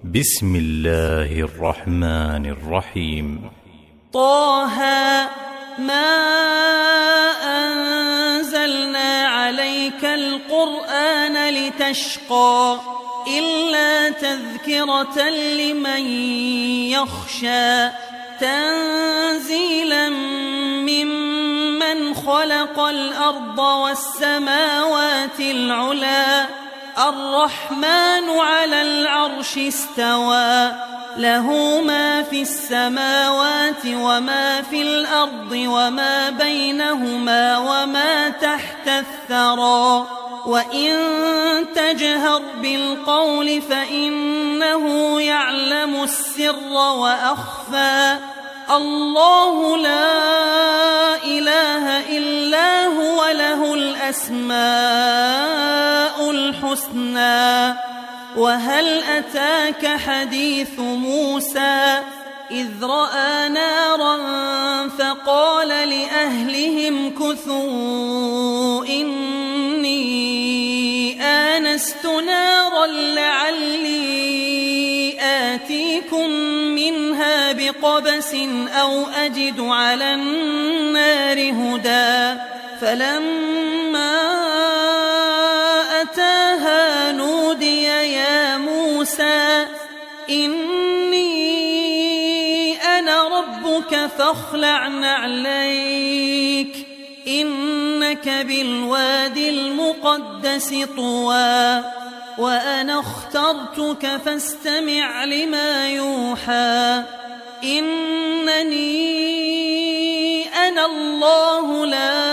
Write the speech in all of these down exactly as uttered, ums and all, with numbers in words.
بسم الله الرحمن الرحيم. طه ما أنزلنا عليك القرآن لتشقى إلا تذكرة لمن يخشى تنزيلا ممن خلق الأرض والسماوات العلى الرحمن على العرش استوى له ما في السماوات وما في الأرض وما بينهما وما تحت الثرى وإن تجهر بالقول فإنه يعلم السر وأخفى الله لا إله إلا هو له الأسماء الحسنى وهل أتاك حديث موسى إذ رأى نارا فقال لأهلهم كثوا إني آنست نارا لعلي آتيكم منها بقبس أو أجد على النار هدى فلما أتاها نودي يا موسى إني أنا ربك فاخلع نعليك إنك بالوادي المقدس طوى وأنا اخترتك فاستمع لما يوحى إنني أنا الله لا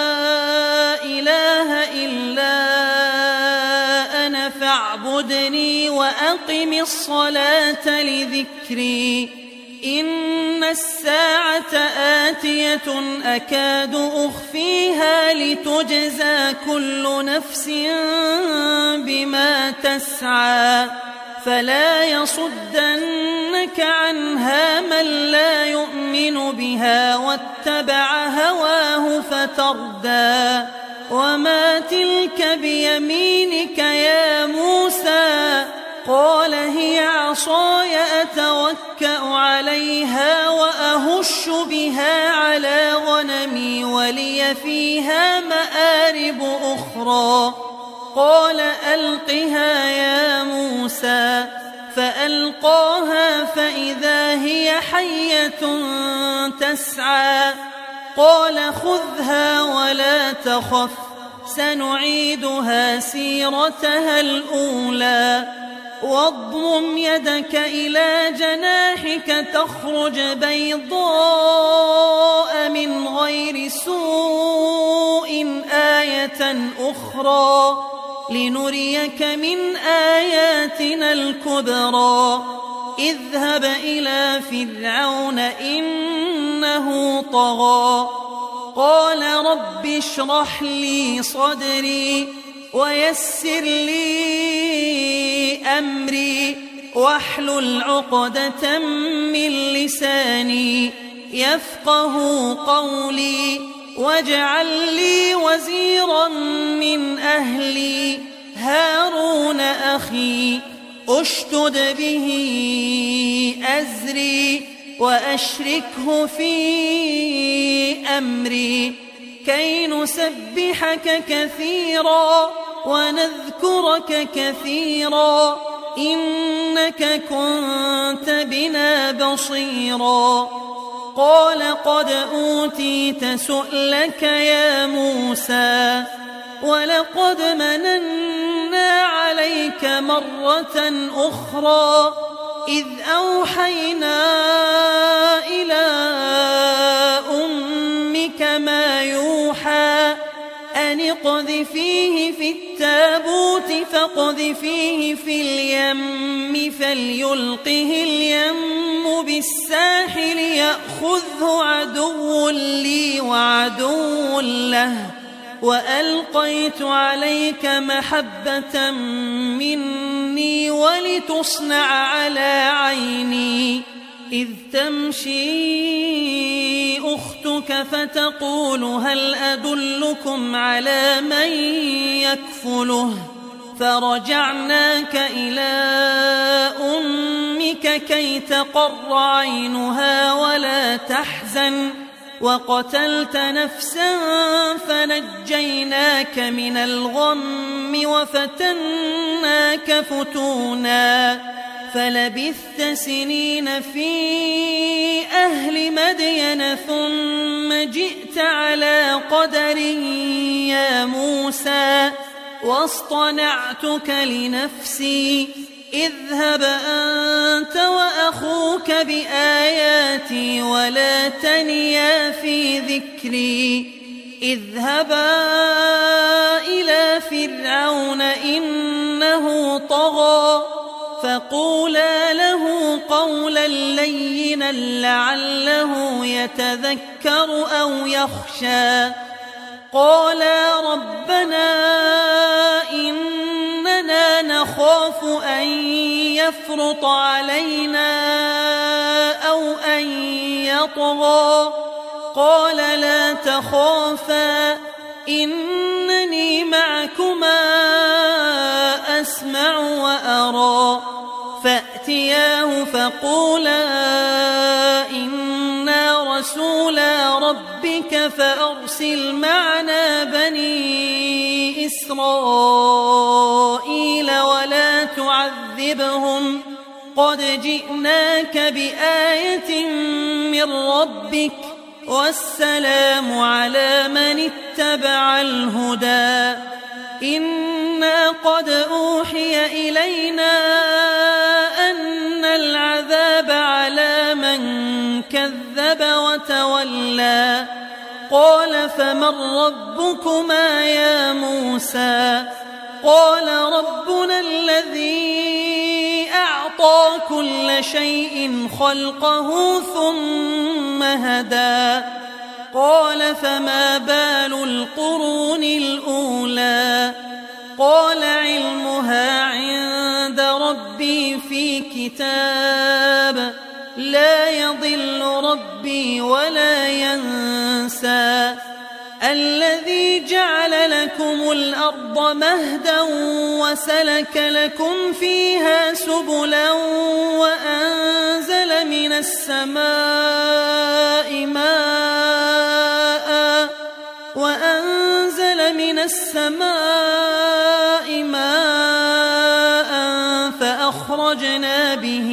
إله إلا أنا فاعبدني وأقم الصلاة لذكري إن الساعة آتية أكاد أخفيها لتجزى كل نفس بما تسعى فلا يصدنك عنها من لا يؤمن بها واتبع هواه فتردى وما تلك بيمينك يا موسى قال هي عصاي أتوكأ عليها وأهش بها على غنمي ولي فيها مآرب أخرى قال ألقها يا موسى فألقاها فإذا هي حية تسعى قال خذها ولا تخف سنعيدها سيرتها الأولى واضمم يدك إلى جناحك تخرج بيضاء من غير سوء آية أخرى لنريك من آياتنا الكبرى اذهب إلى فرعون إنه طغى قال رب اشرح لي صدري ويسر لي أمري واحلل عقدة من لساني يفقه قولي واجعل لي وزيرا من أهلي هارون أخي أشدد به أزري وأشركه في أمري كي نسبحك كثيرا ونذكرك كثيرا إنك كنت بنا بصيرا قال قد أوتيت سؤلك يا موسى ولقد مننا عليك مرة أخرى إذ أوحينا إلى أمك ما يوحى أن اقذفيه في التابوت فاقذفيه في اليم فليلقه اليم بالساحل يأخذه عدو لي وعدو له وألقيت عليك محبة مني ولتصنع على عيني إذ تمشي أختك فتقول هل أدلكم على من يكفله فرجعناك إلى أمك ربك كي تقر عينها ولا تحزن وقتلت نفسا فنجيناك من الغم وفتناك فتونا فلبثت سنين في أهل مدين ثم جئت على قدر يا موسى واصطنعتك لنفسي اذهب أنت وأخوك بآياتي ولا تنيا في ذكري اذهبا إلى فرعون إنه طغى فقولا له قولا لينا لعله يتذكر أو يخشى قالا ربنا إننا نخاف أن يفرط علينا أو أن يطغى قال لا تخافا إنني معكما أسمع وأرى فأتياه فقولا إنا رسولا ربك فأرسل معنا بني إسرائيل ولا تعذبهم قد جئناك بآية من ربك والسلام على من اتبع الهدى إنا قد أوحي إلينا أن العذاب على من كذب وتولى قال فمن ربكما يا موسى قال ربنا الذي أعطى كل شيء خلقه ثم هدى قال فما بال القرون الأولى قال علمها عند ربي في كتاب لا يضل ربي ولا ينسى الذي جعل لكم الأرض مهدا وسلك لكم فيها سبلا وأنزل من السماء ماء وأنزل من السماء ماء فأخرجنا به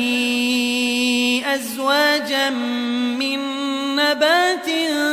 أزواجا من نبات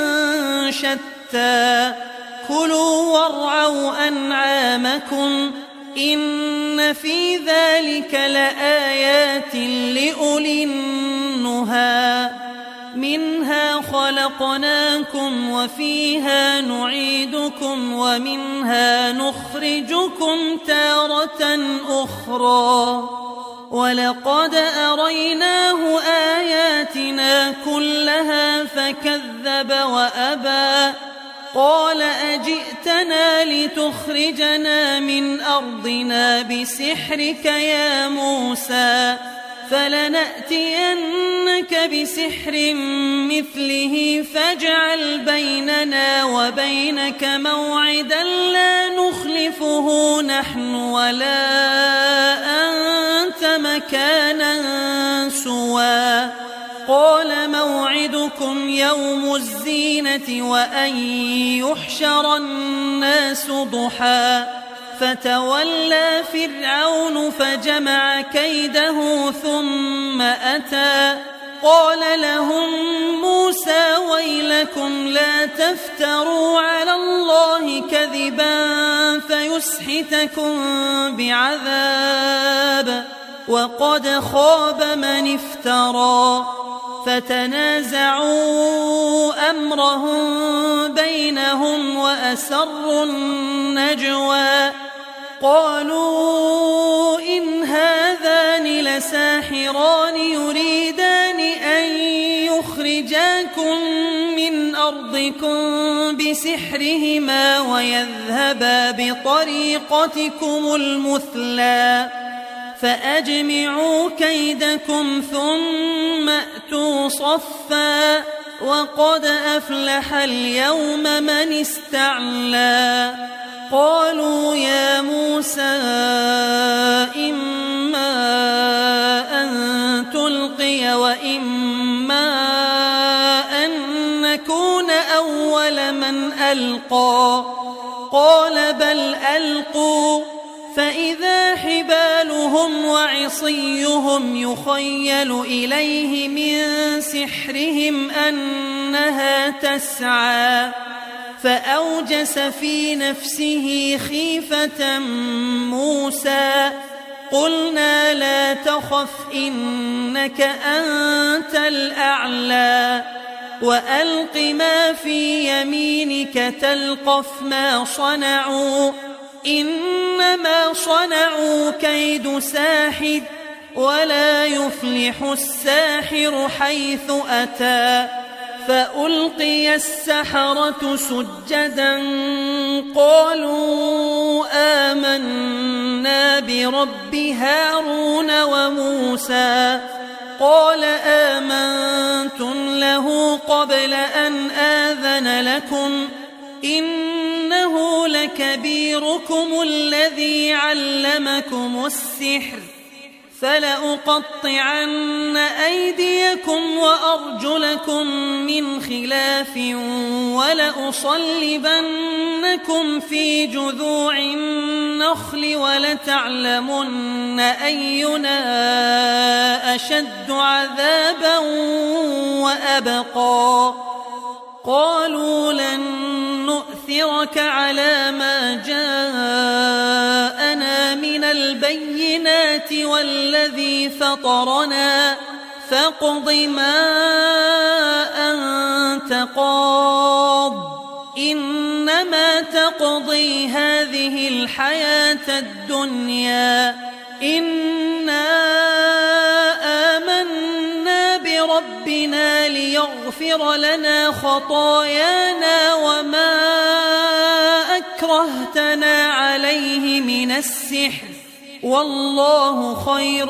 شتى كلوا وارعوا أنعامكم إن في ذلك لآيات لأولي النهى منها خلقناكم وفيها نعيدكم ومنها نخرجكم تارة أخرى ولقد أريناه آياتنا كلها فكذب وأبى قال أجئتنا لتخرجنا من أرضنا بسحرك يا موسى فلنأتينك بسحر مثله فاجعل بيننا وبينك موعدا لا نخلفه نحن ولا أنت مكانا سوى قال موعدكم يوم الزينة وأن يحشر الناس ضحى فتولى فرعون فجمع كيده ثم أتى قال لهم موسى ويلكم لا تفتروا على الله كذبا فيسحتكم بعذاب وقد خاب من افترى فتنازعوا أمرهم بينهم وأسروا النجوى قالوا إن هذان لساحران يريدان أن يخرجاكم من أرضكم بسحرهما ويذهبا بطريقتكم المثلى فأجمعوا كيدكم ثم أتوا صفا وقد أفلح اليوم من استعلى قالوا يا موسى إما أن نكون أول من ألقى قال بل ألقوا فإذا حبالهم وعصيهم يخيل إليه من سحرهم أنها تسعى فأوجس في نفسه خيفة موسى قلنا لا تخف إنك أنت الأعلى وألق ما في يمينك تلقف ما صنعوا إنما صنعوا كيد ساحر ولا يفلح الساحر حيث أتى فألقي السحرة سجدا قالوا آمنا برب هارون وموسى قال آمنتم له قبل أن آذن لكم إنه لكبيركم الذي علمكم السحر فلأقطعن أيديكم وأرجلكم من خلاف ولأصلبنكم في جذوع النخل ولتعلمن أينا أشد عذابا وأبقى قالوا لن نؤثرك على ما جاءنا من البينات والذي فطرنا فاقض ما أنت قاض إنما تقضي هذه الحياة الدنيا إنا آمنا بربنا ليغفر لنا خطايانا وما أكرهتنا عليه من السحر والله خير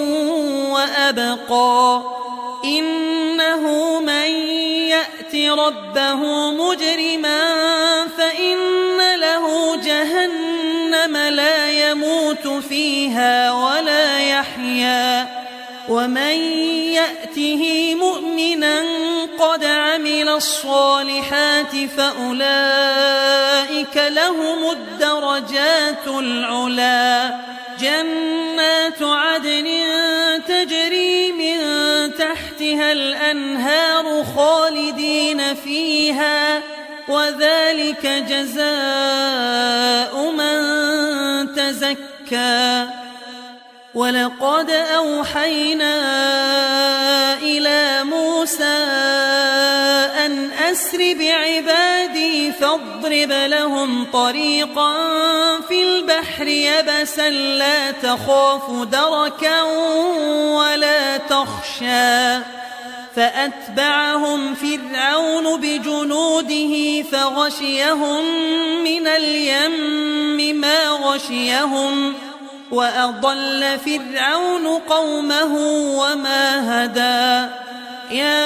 وأبقى إنه من يأت ربه مجرما فإن له جهنم لا يموت فيها ولا يحيا ومن يأته مؤمنا قد عمل الصالحات فأولئك لهم الدرجات العلا جنات عدن تجري من تحتها الأنهار خالدين فيها وذلك جزاء من تزكى ولقد أوحينا إلى موسى أن أسر بعبادي فاضرب لهم طريقا في البحر يبسا لا تخاف دركا ولا تخشى فأتبعهم فرعون بجنوده فغشيهم من اليم ما غشيهم وأضل فرعون قومه وما هدى يا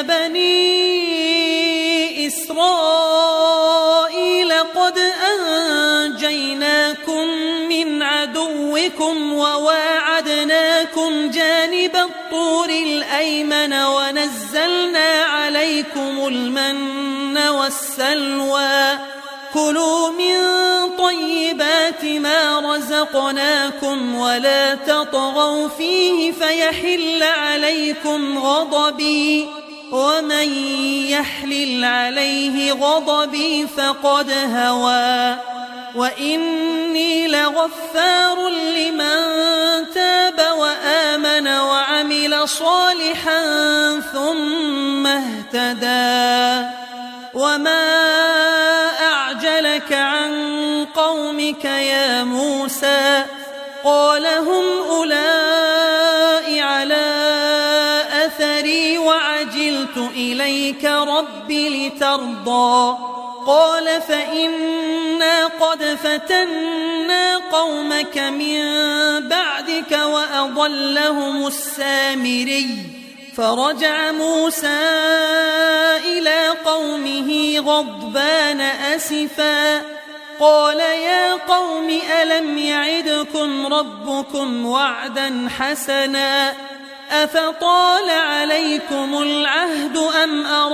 بني إسرائيل قد أنجيناكم من عدوكم وواعدناكم جانب الطور الأيمن ونزلنا عليكم المن والسلوى كلوا من طيبات ما رزقناكم ولا تطغوا فيه فيحل عليكم غضبي ومن يحلل عليه غضبي فقد هوى وإني لغفار لمن تاب وآمن وعمل صالحا ثم اهتدى وما أعجلك عن قومك يا موسى قال هم أولئك على أثري وعجلت إليك رب لترضى قال فإنا قد فتنا قومك من بعدك وأضلهم السامري فرجع موسى إلى قومه غضبان أسفا قال يا قوم ألم يعدكم ربكم وعدا حسنا أفطال عليكم العهد أم أردتم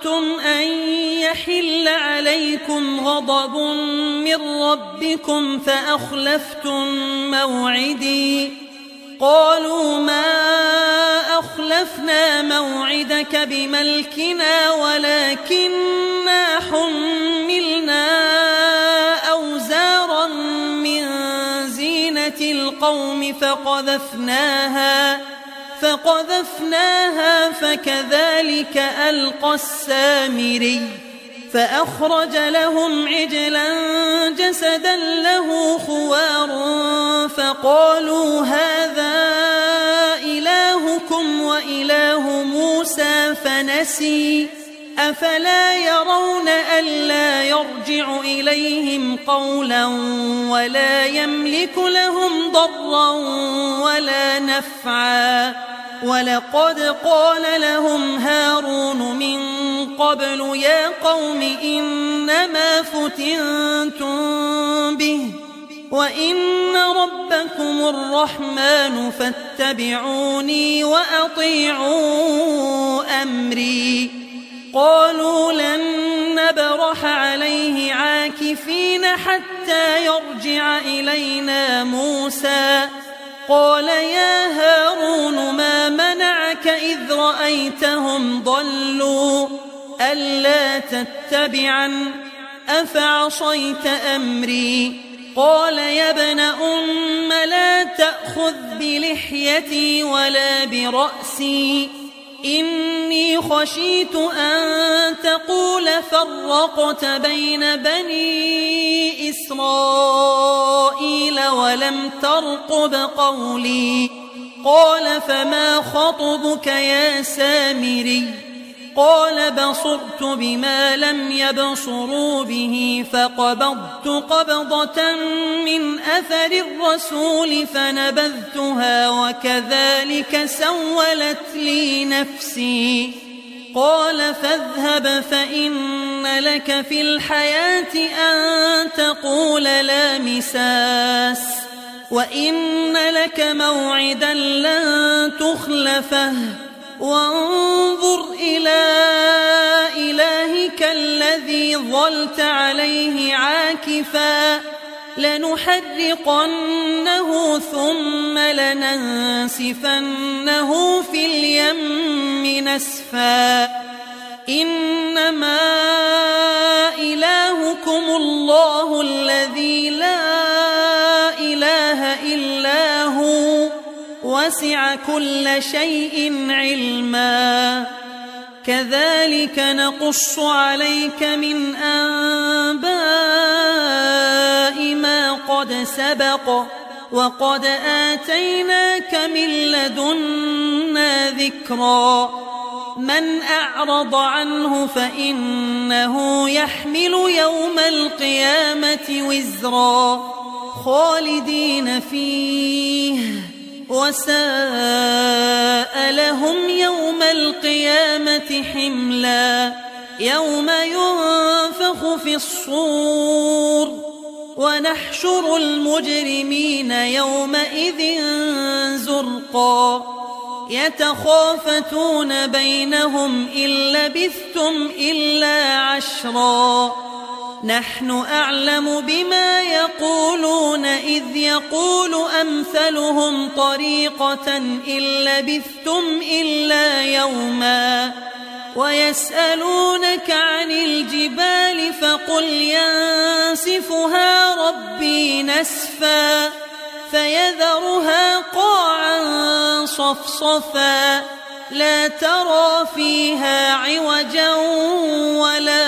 أردتم أن يحل عليكم غضب من ربكم فأخلفتم موعدي قالوا ما أخلفنا موعدك بملكنا ولكننا حملنا أوزارا من زينة القوم فقذفناها فقذفناها فكذلك ألقى السامري فأخرج لهم عجلا جسدا له خوار فقالوا هذا إلهكم وإله موسى فنسي أفلا يرون ألا يرجع إليهم قولا ولا يملك لهم ضرا ولا نفعا ولقد قال لهم هارون من قبل يا قوم إنما فتنتم به وإن ربكم الرحمن فاتبعوني وأطيعوا أمري قالوا لن نبرح عليه عاكفين حتى يرجع إلينا موسى قال يا هارون ما منعك إذ رأيتهم ضلوا ألا تتبعن أفعصيت أمري قال يا ابن أم لا تأخذ بلحيتي ولا برأسي إني خشيت أن تقول فرقت بين بني إسرائيل ولم ترقب قولي قال فما خطبك يا سامري قال بصرت بما لم يبصروا به فقبضت قبضة من أثر الرسول فنبذتها وكذلك سولت لي نفسي قال فاذهب فإن لك في الحياة أن تقول لا مساس وإن لك موعدا لن تخلفه وانظر إلى إلهك الذي ظلت عليه عاكفا لنحرقنه ثم لننسفنه في اليم نسفا إنما إلهكم الله الذي لا إله إلا هو وسع كل شيء علما كذلك نقص عليك من أنباء ما قد سبق وقد آتيناك من لدنا ذكرا من أعرض عنه فإنه يحمل يوم القيامة وزرا خالدين فيه وساء لهم يوم القيامة حملا يوم ينفخ في الصور ونحشر المجرمين يومئذ زرقا يتخافتون بينهم إن لبثتم إلا عشرا نحن أعلم بما يقولون إذ يقول أمثلهم طريقة إن لبثتم إلا يوما ويسألونك عن الجبال فقل ينسفها ربي نسفا فيذرها قاعا صفصفا لا ترى فيها عوجا ولا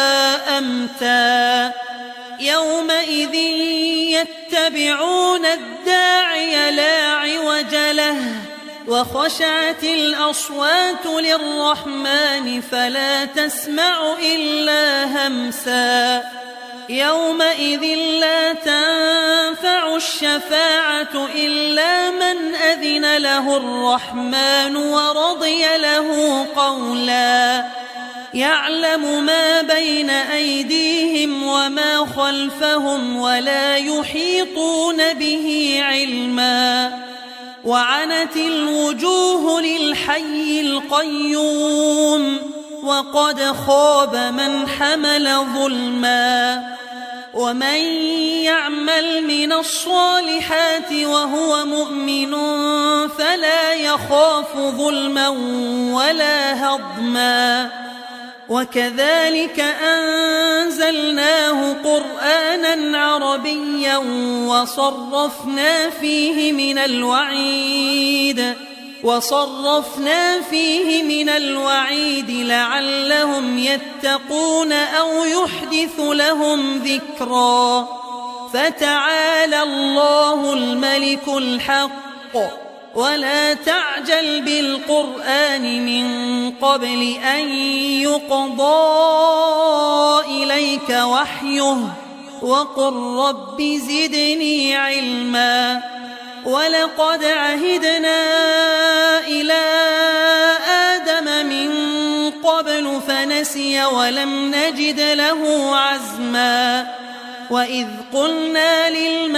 أمتا يومئذ يتبعون الداعي لا عوج له وخشعت الأصوات للرحمن فلا تسمع إلا همسا يومئذ لا تنفع الشفاعة إلا من أذن له الرحمن ورضي له قولا يعلم ما بين أيديهم وما خلفهم ولا يحيطون به علما وعنت الوجوه للحي القيوم وقد خاب من حمل ظلما. ومن يعمل من الصالحات وهو مؤمن فلا يخاف ظلما ولا هضما. وكذلك أنزلناه قرآنا عربيا وصرفنا فيه من الوعيد وصرفنا فيه من الوعيد لعلهم يتقون أو يحدث لهم ذكرا. فتعالى الله الملك الحق ولا تعجل بالقرآن من قبل أن يقضى إليك وحيه وقل رب زدني علما. ولقد عهدنا إلى آدم من قبل فنسي ولم نجد له عزما. وإذ قلنا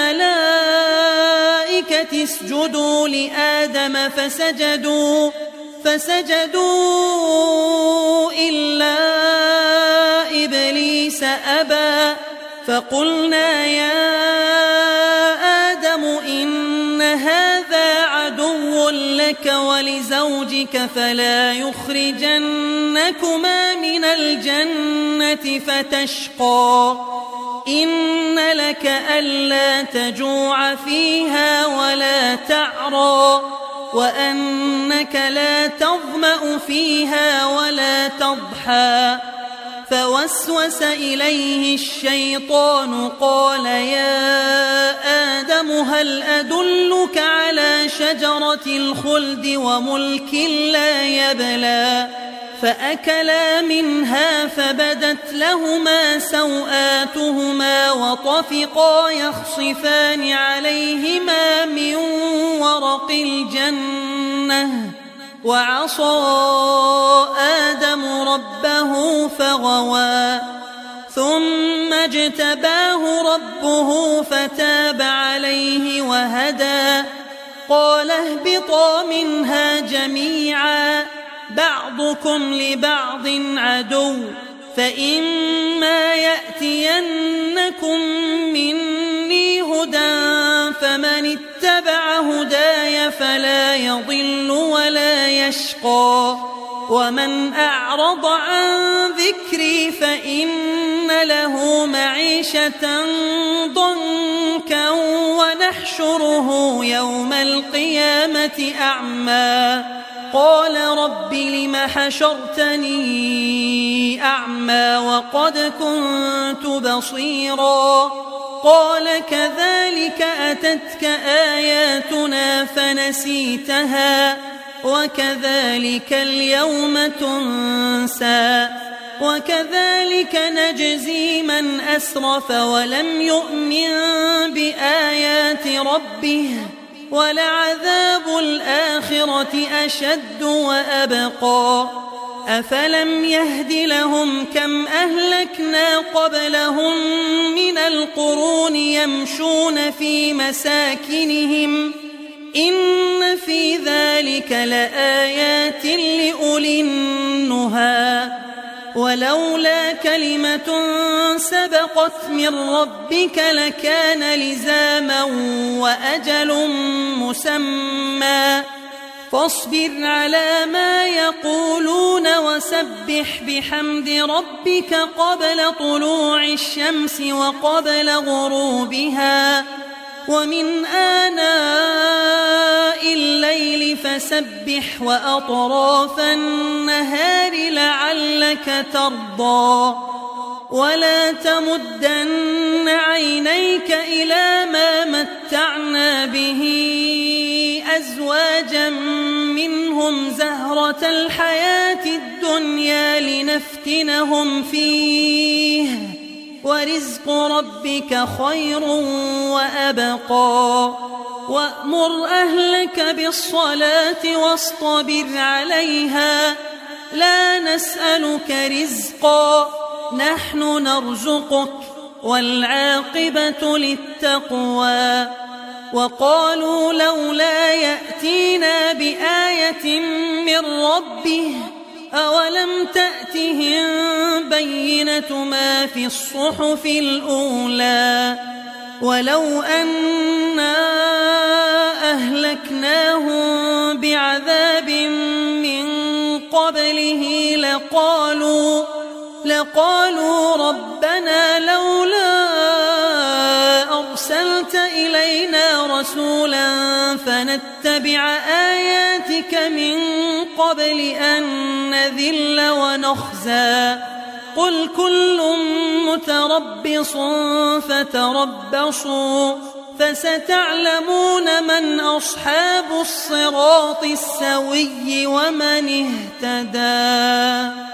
للملائكة اسجدوا لآدم فسجدوا فسجدوا إلا إبليس أبى. فقلنا يا آدم إن هذا عدو لك ولزوجك فلا يخرجنكما من الجنة فتشقى. إن لك ألا تجوع فيها ولا تعرى وأنك لا تظمأ فيها ولا تضحى. فوسوس إليه الشيطان قال يا آدم هل أدلك على شجرة الخلد وملك لا يبلى. فأكلا منها فبدت لهما سوآتهما وطفقا يخصفان عليهما من ورق الجنة. وعصى آدم ربه فغوى ثم اجتباه ربه فتاب عليه وهدى. قال اهبطا منها جميعا بعضكم لبعض عدو فإما يأتينكم مني هدى فمن اتبع هداي فلا يضل ولا يشقى. ومن أعرض عن ذكري فإن له معيشة ضنكا ونحشره يوم القيامة أعمى. قال رب لم حشرتني أعمى وقد كنت بصيرا. قال كذلك أتتك آياتنا فنسيتها وكذلك اليوم تنسى. وكذلك نجزي من أسرف ولم يؤمن بآيات ربه ولعذاب الآخرة أشد وأبقى. أفلم يهد لهم كم أهلكنا قبلهم من القرون يمشون في مساكنهم إن في ذلك لآيات لأولي النهى. ولولا كلمة سبقت من ربك لكان لزاما وأجل مسمى. فاصبر على ما يقولون وسبح بحمد ربك قبل طلوع الشمس وقبل غروبها ومن آناء الليل فسبح وأطراف النهار لعلك ترضى. ولا تمدن عينيك إلى ما متعنا به أزواجا منهم زهرة الحياة الدنيا لنفتنهم فيه ورزق ربك خير وأبقى. وأمر أهلك بالصلاة واصطبر عليها لا نسألك رزقا نحن نرزقك والعاقبة للتقوى. وقالوا لولا يأتينا بآية من ربه أولم تأتهم بينة ما في الصحف الأولى ولو أنا أهلكناهم بعذاب من قبله لقالوا لقالوا ربنا لولا أرسلت إلينا رسولا فنتبع آياتك من قبل أن نذل ونخزى قل كل متربص فتربصوا فستعلمون من أصحاب الصراط السوي ومن اهتدى.